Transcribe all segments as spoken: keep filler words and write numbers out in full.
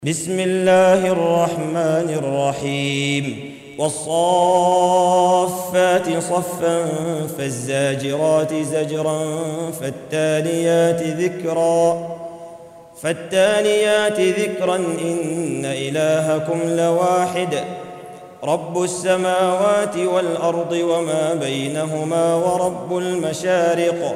بسم الله الرحمن الرحيم والصافات صفا فالزاجرات زجرا فالتاليات ذكرا فالتاليات ذكرا إن إلهكم لواحد رب السماوات والأرض وما بينهما ورب المشارق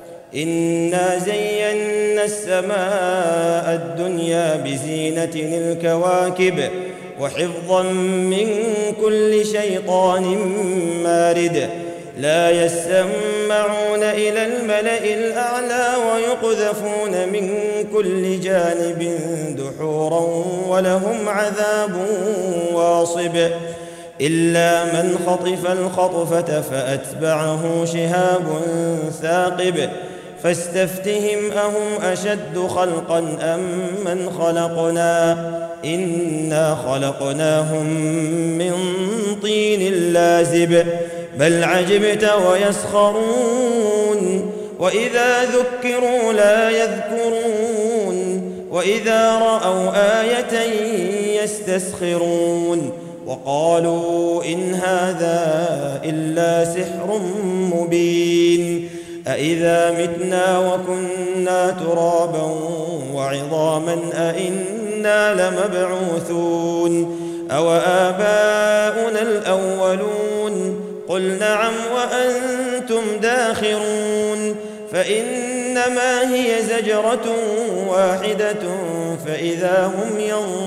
إنا زينا السماء الدنيا بزينة الكواكب وحفظا من كل شيطان مارد لا يسمعون إلى الملأ الأعلى ويقذفون من كل جانب دحورا ولهم عذاب واصب إلا من خطف الخطفة فأتبعه شهاب ثاقب فاستفتهم أهم أشد خلقا أم من خلقنا إنا خلقناهم من طين لازب بل عجبت ويسخرون وإذا ذكروا لا يذكرون وإذا رأوا آية يستسخرون وقالوا إن هذا إلا سحر مبين أإذا متنا وكنا ترابا وعظاما أإنا لمبعوثون أو آباؤنا الأولون قل نعم وأنتم داخرون فإنما هي زجرة واحدة فإذا هم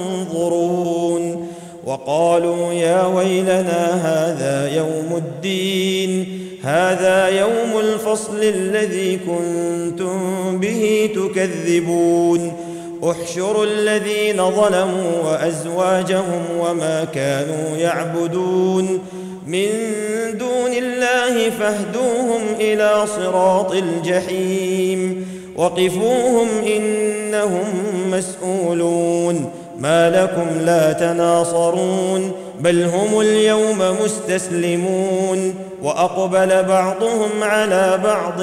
ينظرون وقالوا يا ويلنا هذا يوم الدين هذا يوم الفصل الذي كنتم به تكذبون احشروا الذين ظلموا وأزواجهم وما كانوا يعبدون من دون الله فاهدوهم إلى صراط الجحيم وقفوهم إنهم مسؤولون ما لكم لا تناصرون بل هم اليوم مستسلمون وأقبل بعضهم على بعض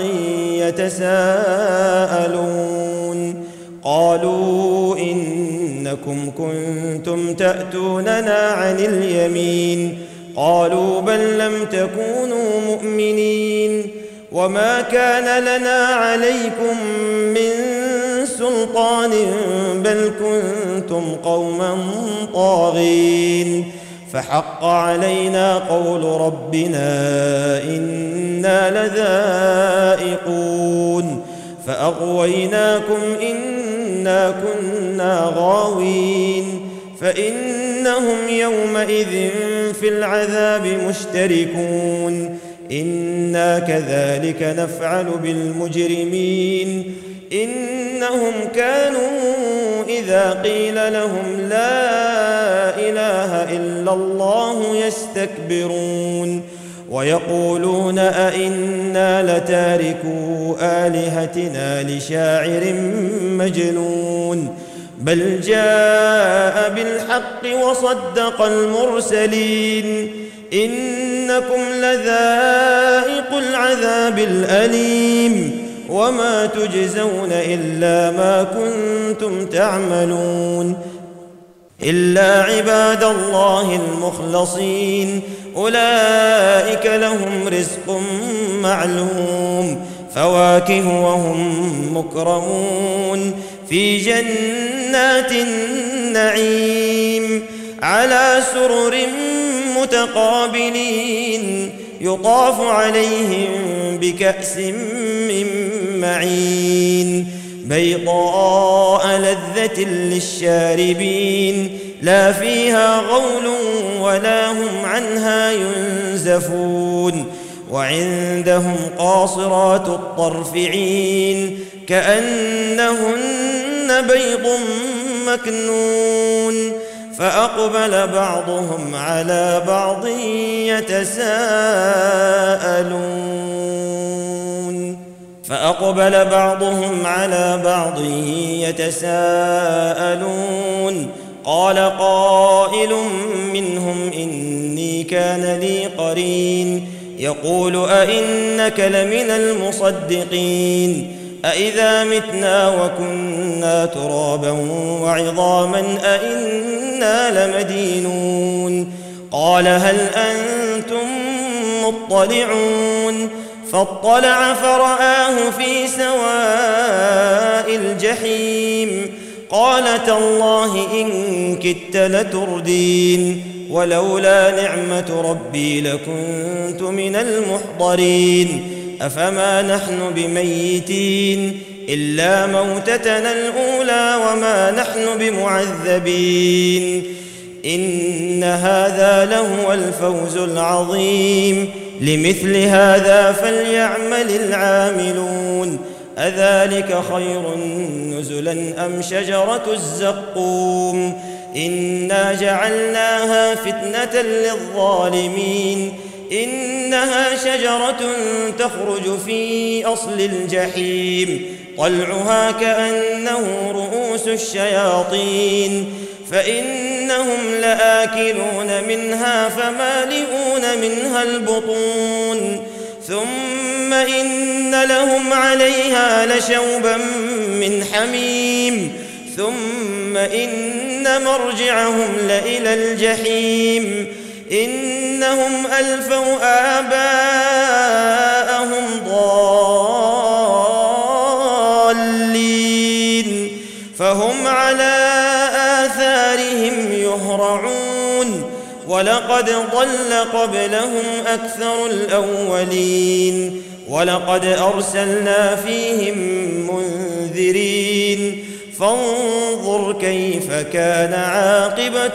يتساءلون قالوا إنكم كنتم تأتوننا عن اليمين قالوا بل لم تكونوا مؤمنين وما كان لنا عليكم من سلطان بل كنتم قوما طاغين فحق علينا قول ربنا إنا لذائقون فأغويناكم إنا كنا غاوين فإنهم يومئذ في العذاب مشتركون إنا كذلك نفعل بالمجرمين إنهم كانوا إذا قيل لهم لا إله إلا الله يستكبرون ويقولون أئنا لتاركو آلهتنا لشاعر مجنون بل جاء بالحق وصدق المرسلين إنكم لذائق العذاب الأليم وما تجزون إلا ما كنتم تعملون إلا عباد الله المخلصين أولئك لهم رزق معلوم فواكه وهم مكرمون في جنات النعيم على سرر متقابلين يطاف عليهم بكأس من معين بيضاء لذة للشاربين لا فيها غول ولا هم عنها ينزفون وعندهم قاصرات الطرف عين كأنهن بيض مكنون فأقبل بعضهم على بعض يتساءلون فأقبل بعضهم على بعض يتساءلون قال قائل منهم إني كان لي قرين يقول أئنك لمن المصدقين أإذا متنا وكنا ترابا وعظاما أإنا لمدينون قال هل أنتم مطلعون فاطلع فرآه في سواء الجحيم قال تالله إن كدت لتردين ولولا نعمة ربي لكنت من المحضرين أفما نحن بميتين إلا موتتنا الأولى وما نحن بمعذبين إن هذا لهو الفوز العظيم لمثل هذا فليعمل العاملون أذلك خير نزلا أم شجرة الزقوم إنا جعلناها فتنة للظالمين إنها شجرة تخرج في أصل الجحيم طلعها كأنه رؤوس الشياطين فإنهم لآكلون منها فمالئون منها البطون ثم إن لهم عليها لشوبا من حميم ثم إن مرجعهم لإلى الجحيم إنهم ألفوا آباءهم ضالين فهم على آثارهم يهرعون ولقد ضل قبلهم أكثر الأولين ولقد أرسلنا فيهم منذرين فانظر كيف كان عاقبة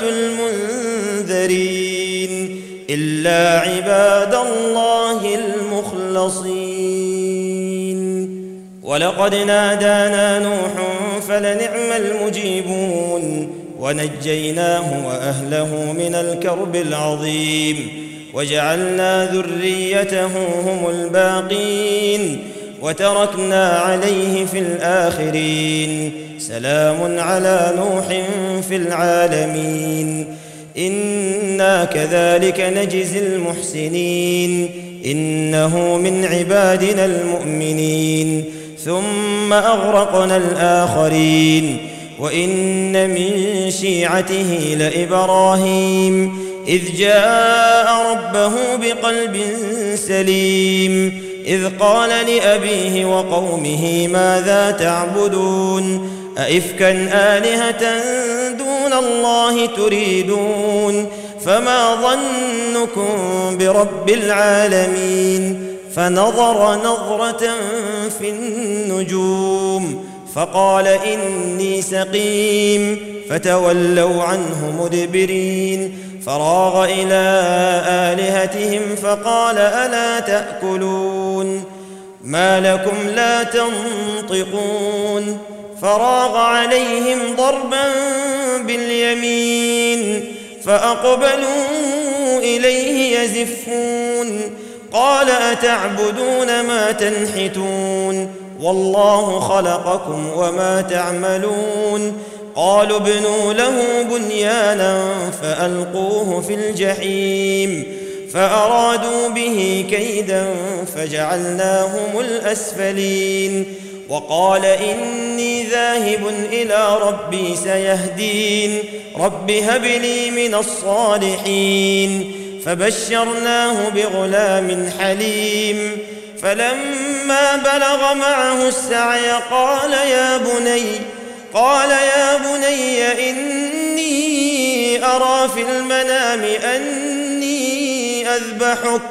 المنذرين إلا عباد الله المخلصين ولقد نادانا نوح فلنعم المجيبون ونجيناه وأهله من الكرب العظيم وجعلنا ذريته هم الباقين وتركنا عليه في الآخرين سلام على نوح في العالمين إنا كذلك نجزي المحسنين إنه من عبادنا المؤمنين ثم أغرقنا الآخرين وإن من شيعته لإبراهيم إذ جاء ربه بقلب سليم إذ قال لأبيه وقومه ماذا تعبدون أئفكا آلهة دون الله تريدون فما ظنكم برب العالمين فنظر نظرة في النجوم فقال إني سقيم فتولوا عنه مدبرين فراغ إلى آلهتهم فقال ألا تأكلون ما لكم لا تنطقون فراغ عليهم ضربا باليمين فأقبلوا إليه يزفون قال أتعبدون ما تنحتون والله خلقكم وما تعملون قالوا ابنوا له بنيانا فألقوه في الجحيم فأرادوا به كيدا فجعلناهم الأسفلين وقال إني ذاهب إلى ربي سيهدين رب هب لي من الصالحين فبشرناه بغلام حليم فلما بلغ معه السعي قال يا بني قال يا بني إني أرى في المنام أني أذبحك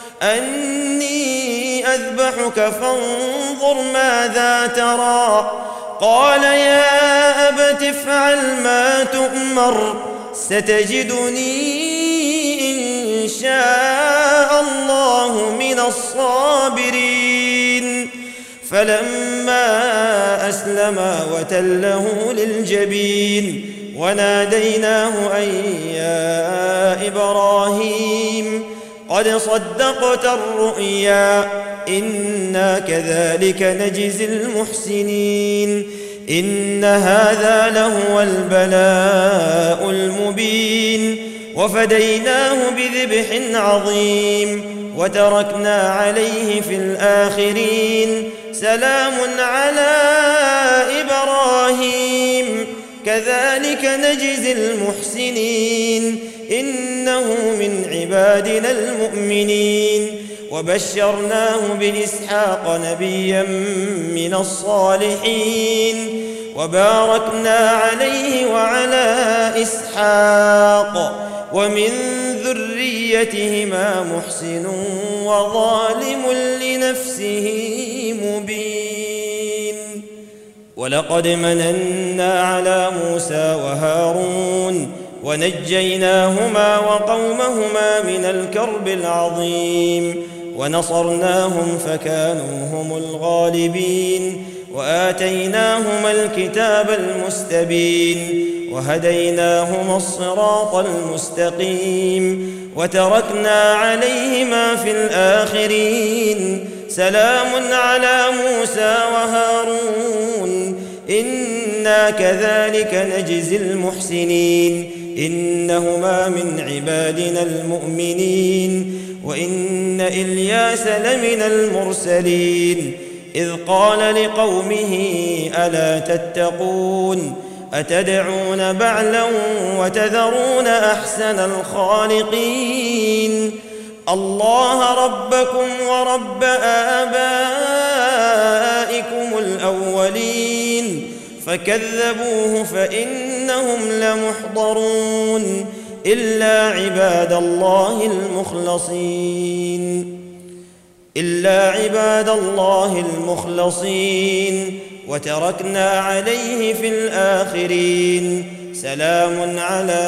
أني أذبحك فانظر ماذا ترى قال يا أبت افعل ما تؤمر ستجدني إن شاء الله من الصابرين فلما أسلما وتله للجبين وناديناه أن يا إبراهيم قد صدقت الرؤيا إنا كذلك نجزي المحسنين إن هذا لهو البلاء المبين وفديناه بذبح عظيم وتركنا عليه في الآخرين سلام على إبراهيم كذلك نجزي المحسنين إنه من عبادنا المؤمنين وبشرناه بإسحاق نبيا من الصالحين وباركنا عليه وعلى إسحاق ومن ذريتهما محسن وظالم لنفسه مبين. ولقد مننا على موسى وهارون ونجيناهما وقومهما من الكرب العظيم ونصرناهم فكانوا هم الغالبين وآتيناهما الكتاب المستبين وهديناهما الصراط المستقيم وتركنا عليهما في الآخرين سلام على موسى وهارون إنا كذلك نجزي المحسنين إنهما من عبادنا المؤمنين وإن إلياس لمن المرسلين إذ قال لقومه ألا تتقون أتدعون بعلا وتذرون أحسن الخالقين الله ربكم ورب آبائكم الأولين فكذبوه فإنهم لمحضرون إلا عباد الله المخلصين إلا عباد الله المخلصين وتركنا عليه في الآخرين سلام على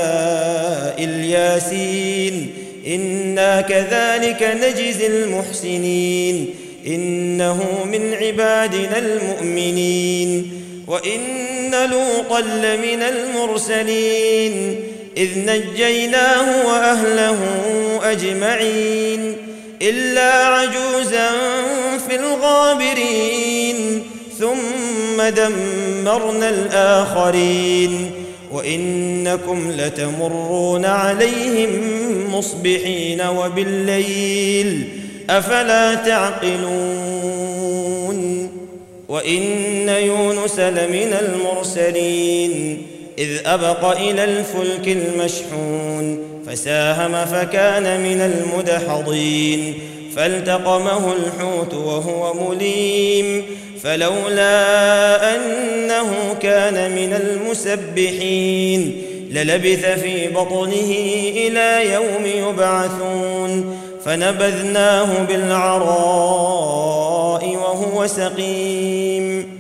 الياسين إنا كذلك نجزي المحسنين إنه من عبادنا المؤمنين وإن لوطا لمن المرسلين إذ نجيناه وأهله أجمعين إلا عجوزا في الغابرين ثم دمرنا الآخرين وإنكم لتمرون عليهم مصبحين وبالليل أفلا تعقلون وإن يونس لمن المرسلين إذ أبق إلى الفلك المشحون فساهم فكان من المدحضين فالتقمه الحوت وهو مليم فلولا أنه كان من المسبحين للبث في بطنه إلى يوم يبعثون فنبذناه بالعراء وهو سقيم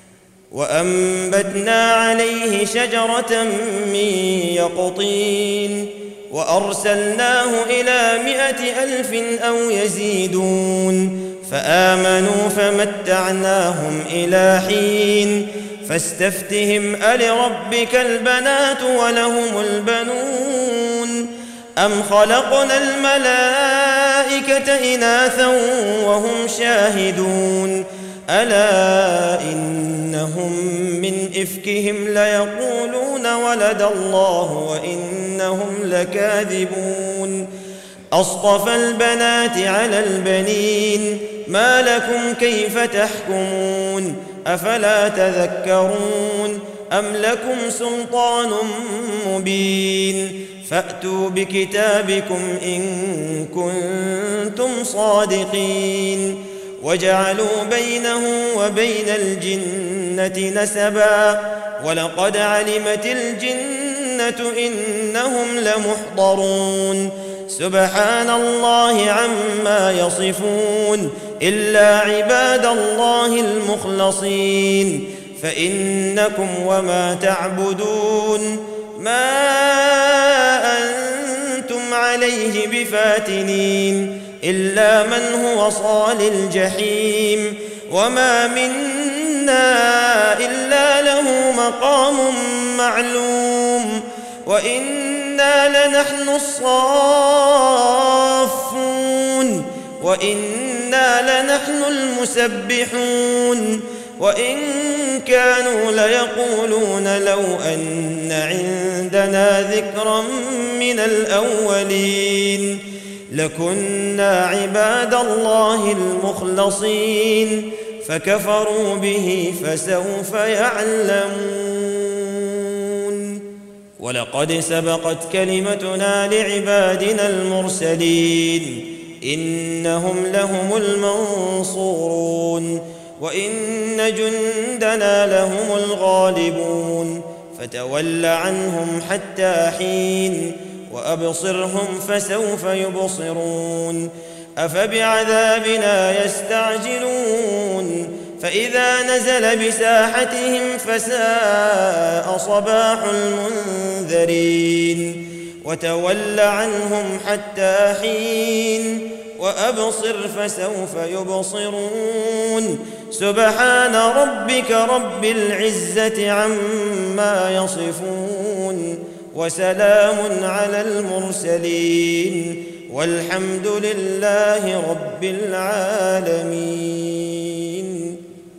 وأنبتنا عليه شجرة من يقطين وأرسلناه إلى مائة ألف أو يزيدون فآمنوا فمتعناهم إلى حين فاستفتهم ألربك البنات ولهم البنون أم خلقنا الملائكة إناثا وهم شاهدون ألا إنهم من إفكهم ليقولون ولد الله وإنهم لكاذبون أصطفى البنات على البنين ما لكم كيف تحكمون أفلا تذكرون أم لكم سلطان مبين فأتوا بكتابكم إن كنتم صادقين وجعلوا بينه وبين الجنة نسبا ولقد علمت الجنة إنهم لمحضرون سبحان الله عما يصفون إلا عباد الله المخلصين فإنكم وما تعبدون ما أنتم عليه بفاتنين إلا من هو صال الجحيم وما منا إلا له مقام معلوم وإنا لنحن الصافون وإنا لنحن المسبحون وإن كانوا ليقولون لو أن عندنا ذكرا من الأولين لكنا عباد الله المخلصين فكفروا به فسوف يعلمون. ولقد سبقت كلمتنا لعبادنا المرسلين إنهم لهم المنصورون وإن جندنا لهم الغالبون فتول عنهم حتى حين وأبصرهم فسوف يبصرون. أفبعذابنا يستعجلون فإذا نزل بساحتهم فساء صباح المنذرين. وتول عنهم حتى حين وأبصر فسوف يبصرون. سبحان ربك رب العزة عما يصفون وسلام على المرسلين والحمد لله رب العالمين.